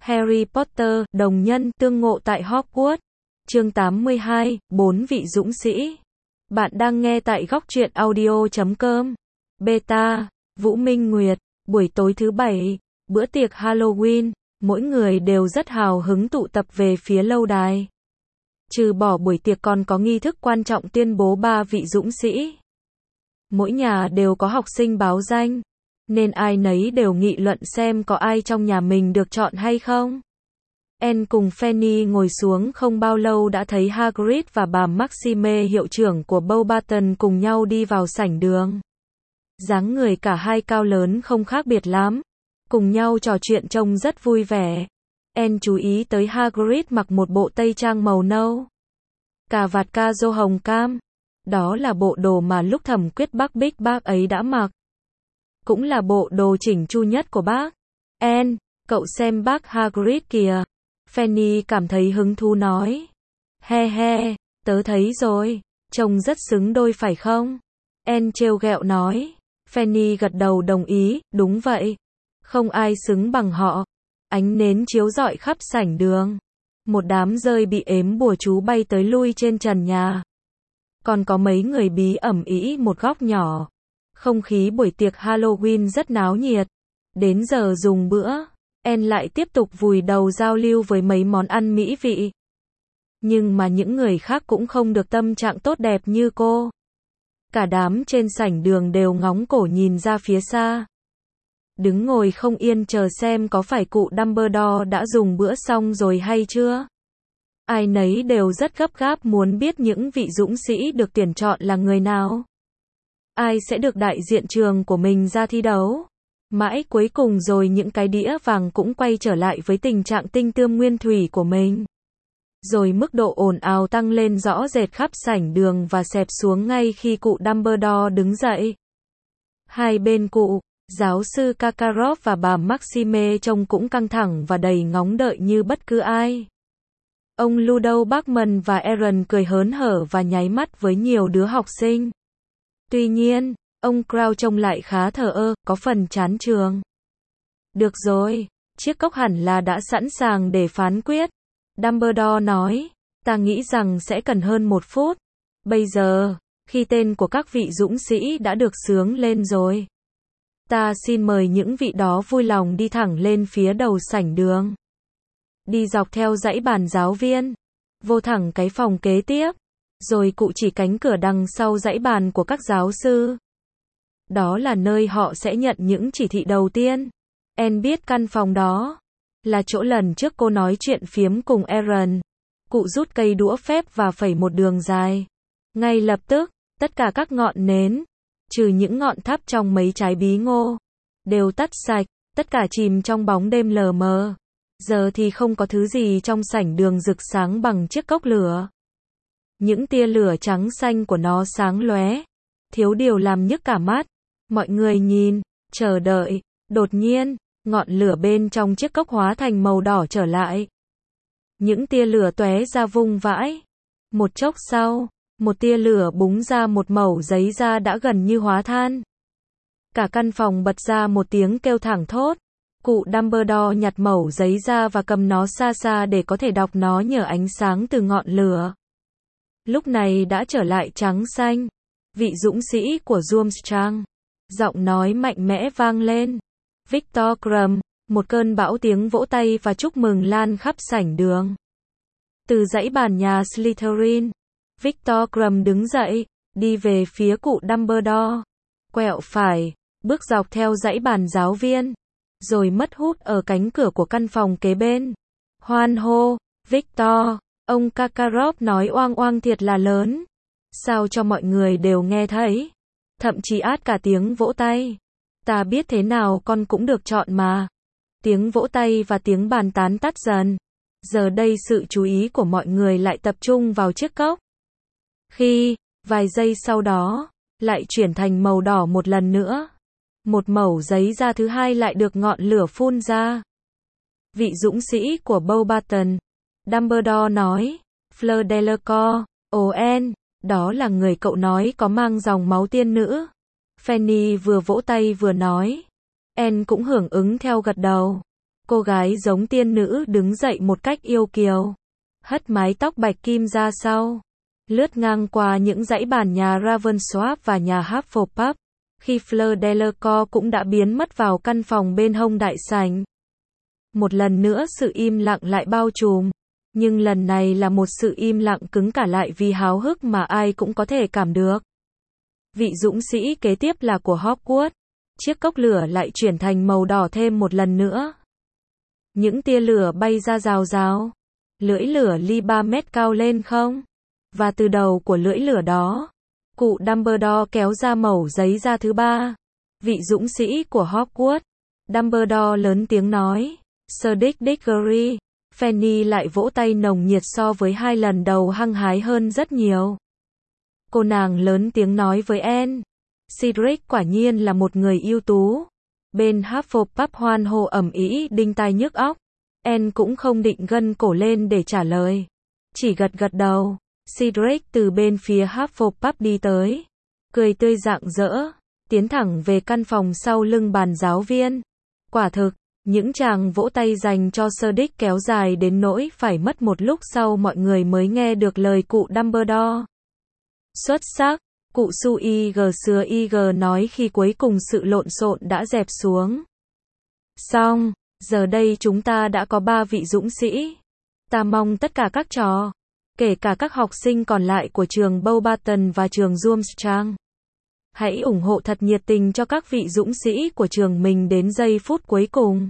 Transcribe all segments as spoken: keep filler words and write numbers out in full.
Harry Potter, đồng nhân, tương ngộ tại Hogwarts. Chương tám mươi hai, bốn vị dũng sĩ. Bạn đang nghe tại góc truyện audio chấm com. Beta, Vũ Minh Nguyệt, buổi tối thứ bảy, bữa tiệc Halloween, mỗi người đều rất hào hứng tụ tập về phía lâu đài. Trừ bỏ buổi tiệc còn có nghi thức quan trọng tuyên bố ba vị dũng sĩ. Mỗi nhà đều có học sinh báo danh, nên ai nấy đều nghị luận xem có ai trong nhà mình được chọn hay không. Anne cùng Fanny ngồi xuống không bao lâu đã thấy Hagrid và bà Maxime hiệu trưởng của Beauxbaton cùng nhau đi vào sảnh đường. Dáng người cả hai cao lớn không khác biệt lắm, cùng nhau trò chuyện trông rất vui vẻ. Anne chú ý tới Hagrid mặc một bộ tây trang màu nâu, cà vạt ca rô hồng cam. Đó là bộ đồ mà lúc Thẩm Quyết Bắc Bích bác ấy đã mặc. Cũng là bộ đồ chỉnh chu nhất của bác. Anne, cậu xem bác Hagrid kìa. Fanny cảm thấy hứng thú nói. He he, tớ thấy rồi, trông rất xứng đôi phải không? Anne trêu ghẹo nói. Fanny gật đầu đồng ý, đúng vậy. Không ai xứng bằng họ. Ánh nến chiếu rọi khắp sảnh đường. Một đám rơi bị ếm bùa chú bay tới lui trên trần nhà. Còn có mấy người bí ẩm ĩ một góc nhỏ. Không khí buổi tiệc Halloween rất náo nhiệt. Đến giờ dùng bữa, Anne lại tiếp tục vùi đầu giao lưu với mấy món ăn mỹ vị. Nhưng mà những người khác cũng không được tâm trạng tốt đẹp như cô. Cả đám trên sảnh đường đều ngóng cổ nhìn ra phía xa. Đứng ngồi không yên chờ xem có phải cụ Dumbledore đã dùng bữa xong rồi hay chưa. Ai nấy đều rất gấp gáp muốn biết những vị dũng sĩ được tuyển chọn là người nào. Ai sẽ được đại diện trường của mình ra thi đấu. Mãi cuối cùng rồi những cái đĩa vàng cũng quay trở lại với tình trạng tinh tươm nguyên thủy của mình. Rồi mức độ ồn ào tăng lên rõ rệt khắp sảnh đường và xẹp xuống ngay khi cụ Dumbledore đứng dậy. Hai bên cụ, giáo sư Karkaroff và bà Maxime trông cũng căng thẳng và đầy ngóng đợi như bất cứ ai. Ông Ludo Bagman và Aaron cười hớn hở và nháy mắt với nhiều đứa học sinh. Tuy nhiên, ông Crow trông lại khá thờ ơ, có phần chán trường. Được rồi, chiếc cốc hẳn là đã sẵn sàng để phán quyết. Dumbledore nói, ta nghĩ rằng sẽ cần hơn một phút. Bây giờ, khi tên của các vị dũng sĩ đã được xướng lên rồi, ta xin mời những vị đó vui lòng đi thẳng lên phía đầu sảnh đường. Đi dọc theo dãy bàn giáo viên, vô thẳng cái phòng kế tiếp, rồi cụ chỉ cánh cửa đằng sau dãy bàn của các giáo sư. Đó là nơi họ sẽ nhận những chỉ thị đầu tiên. Anne biết căn phòng đó là chỗ lần trước cô nói chuyện phiếm cùng Aaron. Cụ rút cây đũa phép và phẩy một đường dài. Ngay lập tức, tất cả các ngọn nến, trừ những ngọn thắp trong mấy trái bí ngô, đều tắt sạch, tất cả chìm trong bóng đêm lờ mờ. Giờ thì không có thứ gì trong sảnh đường rực sáng bằng chiếc cốc lửa. Những tia lửa trắng xanh của nó sáng lóe, thiếu điều làm nhức cả mắt. Mọi người nhìn, chờ đợi, đột nhiên, ngọn lửa bên trong chiếc cốc hóa thành màu đỏ trở lại. Những tia lửa tóe ra vung vãi. Một chốc sau, một tia lửa búng ra một mẩu giấy da đã gần như hóa than. Cả căn phòng bật ra một tiếng kêu thảng thốt. Cụ Dumbledore nhặt mẩu giấy ra và cầm nó xa xa để có thể đọc nó nhờ ánh sáng từ ngọn lửa. Lúc này đã trở lại trắng xanh. Vị dũng sĩ của Durmstrang. Giọng nói mạnh mẽ vang lên. Victor Krum, một cơn bão tiếng vỗ tay và chúc mừng lan khắp sảnh đường. Từ dãy bàn nhà Slytherin, Victor Krum đứng dậy, đi về phía cụ Dumbledore. Quẹo phải, bước dọc theo dãy bàn giáo viên, rồi mất hút ở cánh cửa của căn phòng kế bên. Hoan hô, Victor, ông Karkaroff nói oang oang thiệt là lớn. Sao cho mọi người đều nghe thấy. Thậm chí át cả tiếng vỗ tay. Ta biết thế nào con cũng được chọn mà. Tiếng vỗ tay và tiếng bàn tán tắt dần. Giờ đây sự chú ý của mọi người lại tập trung vào chiếc cốc. Khi, vài giây sau đó, lại chuyển thành màu đỏ một lần nữa. Một mẩu giấy da thứ hai lại được ngọn lửa phun ra. Vị dũng sĩ của Beauxbaton, Dumbledore nói, Fleur Delacour, ồ Anne, đó là người cậu nói có mang dòng máu tiên nữ. Fanny vừa vỗ tay vừa nói. Anne cũng hưởng ứng theo gật đầu. Cô gái giống tiên nữ đứng dậy một cách yêu kiều, hất mái tóc bạch kim ra sau, lướt ngang qua những dãy bàn nhà Ravensworth và nhà Hufflepuff, khi Fleur Delacour cũng đã biến mất vào căn phòng bên hông đại sảnh. Một lần nữa sự im lặng lại bao trùm, nhưng lần này là một sự im lặng cứng cả lại vì háo hức mà ai cũng có thể cảm được. Vị dũng sĩ kế tiếp là của Hogwarts. Chiếc cốc lửa lại chuyển thành màu đỏ thêm một lần nữa. Những tia lửa bay ra rào rào. Lưỡi lửa ly ba mét cao lên không? Và từ đầu của lưỡi lửa đó, cụ Dumbledore kéo ra mẩu giấy ra thứ ba. Vị dũng sĩ của Hogwarts. Dumbledore lớn tiếng nói. Cedric Diggory. Fanny lại vỗ tay nồng nhiệt so với hai lần đầu, hăng hái hơn rất nhiều. Cô nàng lớn tiếng nói với Anne. Cedric quả nhiên là một người ưu tú. Bên Hufflepuff hoan hô ầm ĩ đinh tai nhức óc. Anne cũng không định gân cổ lên để trả lời, chỉ gật gật đầu. Cedric từ bên phía Hufflepuff đi tới, cười tươi rạng rỡ, tiến thẳng về căn phòng sau lưng bàn giáo viên. Quả thực, những tràng vỗ tay dành cho Cedric kéo dài đến nỗi phải mất một lúc sau mọi người mới nghe được lời cụ Dumbledore. Xuất sắc, cụ Su Ig Sứa Ig nói khi cuối cùng sự lộn xộn đã dẹp xuống. Xong, giờ đây chúng ta đã có ba vị dũng sĩ. Ta mong tất cả các trò, kể cả các học sinh còn lại của trường Beauxbaton và trường Durmstrang, hãy ủng hộ thật nhiệt tình cho các vị dũng sĩ của trường mình đến giây phút cuối cùng.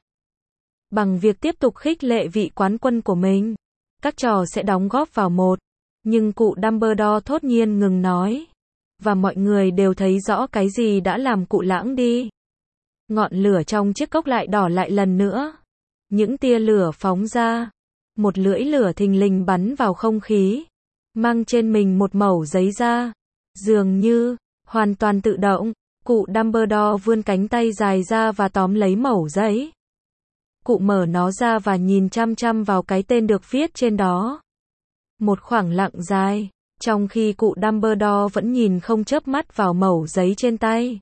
Bằng việc tiếp tục khích lệ vị quán quân của mình, các trò sẽ đóng góp vào một. Nhưng cụ Dumbledore thốt nhiên ngừng nói. Và mọi người đều thấy rõ cái gì đã làm cụ lãng đi. Ngọn lửa trong chiếc cốc lại đỏ lại lần nữa. Những tia lửa phóng ra. Một lưỡi lửa thình lình bắn vào không khí, mang trên mình một mẩu giấy ra. Dường như, hoàn toàn tự động, cụ Dumbledore vươn cánh tay dài ra và tóm lấy mẩu giấy. Cụ mở nó ra và nhìn chăm chăm vào cái tên được viết trên đó. Một khoảng lặng dài, trong khi cụ Dumbledore vẫn nhìn không chớp mắt vào mẩu giấy trên tay.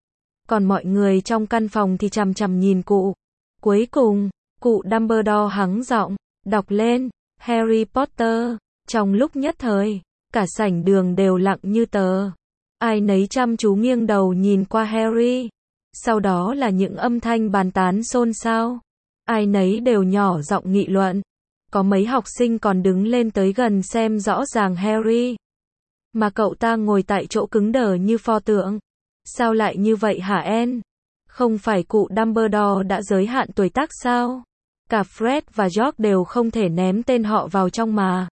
Còn mọi người trong căn phòng thì chằm chằm nhìn cụ. Cuối cùng, cụ Dumbledore hắng giọng, đọc lên, Harry Potter. Trong lúc nhất thời, cả sảnh đường đều lặng như tờ. Ai nấy chăm chú nghiêng đầu nhìn qua Harry. Sau đó là những âm thanh bàn tán xôn xao. Ai nấy đều nhỏ giọng nghị luận. Có mấy học sinh còn đứng lên tới gần xem rõ ràng Harry. Mà cậu ta ngồi tại chỗ cứng đờ như pho tượng. Sao lại như vậy hả Anne? Không phải cụ Dumbledore đã giới hạn tuổi tác sao? Cả Fred và George đều không thể ném tên họ vào trong mà.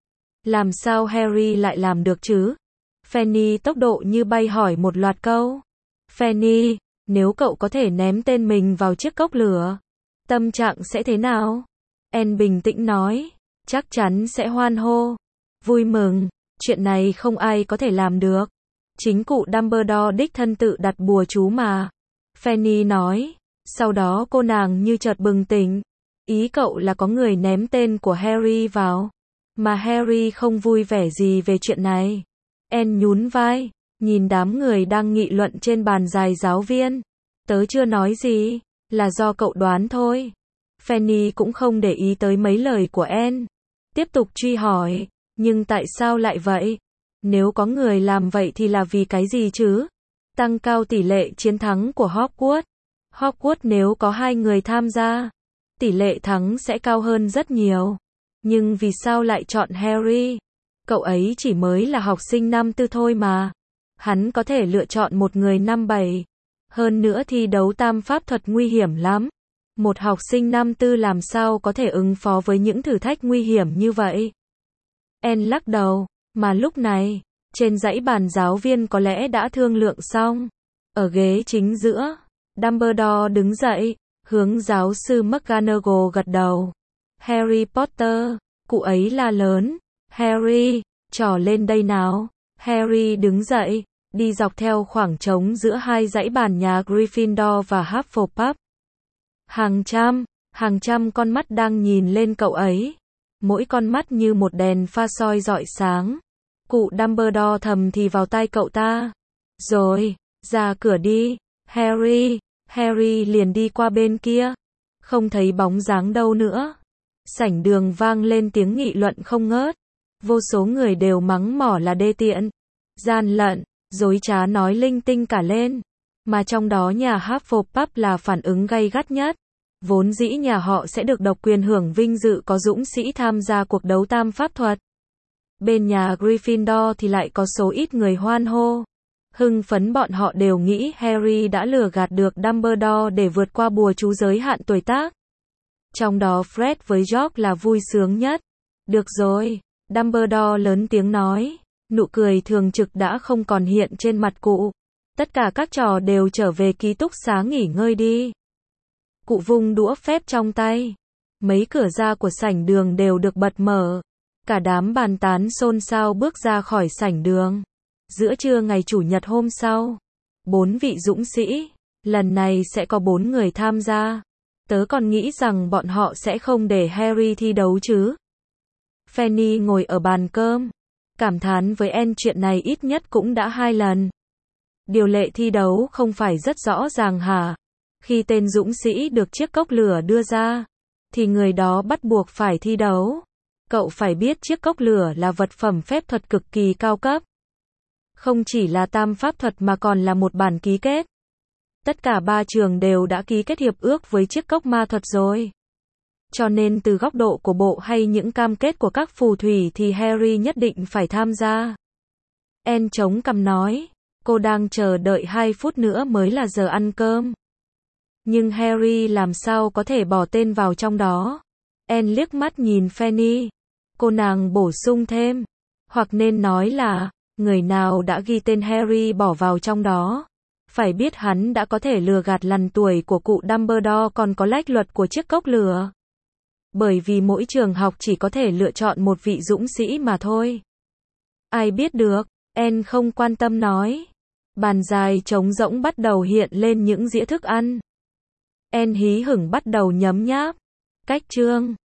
Làm sao Harry lại làm được chứ? Fanny tốc độ như bay hỏi một loạt câu. Fanny, nếu cậu có thể ném tên mình vào chiếc cốc lửa, tâm trạng sẽ thế nào? Anne bình tĩnh nói, chắc chắn sẽ hoan hô, vui mừng, chuyện này không ai có thể làm được. Chính cụ Dumbledore đích thân tự đặt bùa chú mà. Fanny nói, sau đó cô nàng như chợt bừng tỉnh. Ý cậu là có người ném tên của Harry vào, mà Harry không vui vẻ gì về chuyện này. Anne nhún vai, nhìn đám người đang nghị luận trên bàn dài giáo viên. Tớ chưa nói gì, là do cậu đoán thôi. Fanny cũng không để ý tới mấy lời của Anne. Tiếp tục truy hỏi, nhưng tại sao lại vậy? Nếu có người làm vậy thì là vì cái gì chứ? Tăng cao tỷ lệ chiến thắng của Hogwarts. Hogwarts nếu có hai người tham gia, tỷ lệ thắng sẽ cao hơn rất nhiều. Nhưng vì sao lại chọn Harry? Cậu ấy chỉ mới là học sinh năm tư thôi mà. Hắn có thể lựa chọn một người năm bảy. Hơn nữa thi đấu tam pháp thuật nguy hiểm lắm. Một học sinh năm tư làm sao có thể ứng phó với những thử thách nguy hiểm như vậy? Anne lắc đầu, mà lúc này, trên dãy bàn giáo viên có lẽ đã thương lượng xong. Ở ghế chính giữa, Dumbledore đứng dậy, hướng giáo sư McGonagall gật đầu. Harry Potter, cụ ấy la lớn. Harry, trò lên đây nào. Harry đứng dậy, đi dọc theo khoảng trống giữa hai dãy bàn nhà Gryffindor và Hufflepuff. Hàng trăm, hàng trăm con mắt đang nhìn lên cậu ấy. Mỗi con mắt như một đèn pha soi rọi sáng. Cụ Dumbledore thầm thì vào tai cậu ta. Rồi, ra cửa đi, Harry. Harry liền đi qua bên kia. Không thấy bóng dáng đâu nữa. Sảnh đường vang lên tiếng nghị luận không ngớt. Vô số người đều mắng mỏ là đê tiện, gian lận, dối trá nói linh tinh cả lên. Mà trong đó nhà Hufflepuff là phản ứng gay gắt nhất. Vốn dĩ nhà họ sẽ được độc quyền hưởng vinh dự có dũng sĩ tham gia cuộc đấu tam pháp thuật. Bên nhà Gryffindor thì lại có số ít người hoan hô. Hưng phấn bọn họ đều nghĩ Harry đã lừa gạt được Dumbledore để vượt qua bùa chú giới hạn tuổi tác. Trong đó Fred với George là vui sướng nhất. Được rồi, Dumbledore lớn tiếng nói. Nụ cười thường trực đã không còn hiện trên mặt cụ. Tất cả các trò đều trở về ký túc xá nghỉ ngơi đi. Cụ vung đũa phép trong tay. Mấy cửa ra của sảnh đường đều được bật mở. Cả đám bàn tán xôn xao bước ra khỏi sảnh đường. Giữa trưa ngày Chủ nhật hôm sau, bốn vị dũng sĩ, lần này sẽ có bốn người tham gia. Tớ còn nghĩ rằng bọn họ sẽ không để Harry thi đấu chứ. Fanny ngồi ở bàn cơm, cảm thán với Anne chuyện này ít nhất cũng đã hai lần. Điều lệ thi đấu không phải rất rõ ràng hả? Khi tên dũng sĩ được chiếc cốc lửa đưa ra, thì người đó bắt buộc phải thi đấu. Cậu phải biết chiếc cốc lửa là vật phẩm phép thuật cực kỳ cao cấp. Không chỉ là tam pháp thuật mà còn là một bản ký kết. Tất cả ba trường đều đã ký kết hiệp ước với chiếc cốc ma thuật rồi. Cho nên từ góc độ của bộ hay những cam kết của các phù thủy thì Harry nhất định phải tham gia. Anne chống cằm nói, cô đang chờ đợi hai phút nữa mới là giờ ăn cơm. Nhưng Harry làm sao có thể bỏ tên vào trong đó? Anne liếc mắt nhìn Fanny. Cô nàng bổ sung thêm. Hoặc nên nói là, người nào đã ghi tên Harry bỏ vào trong đó. Phải biết hắn đã có thể lừa gạt lằn tuổi của cụ Dumbledore còn có lách luật của chiếc cốc lửa. Bởi vì mỗi trường học chỉ có thể lựa chọn một vị dũng sĩ mà thôi. Ai biết được, Anne không quan tâm nói. Bàn dài trống rỗng bắt đầu hiện lên những dĩa thức ăn. Anne hí hửng bắt đầu nhấm nháp. Cách chương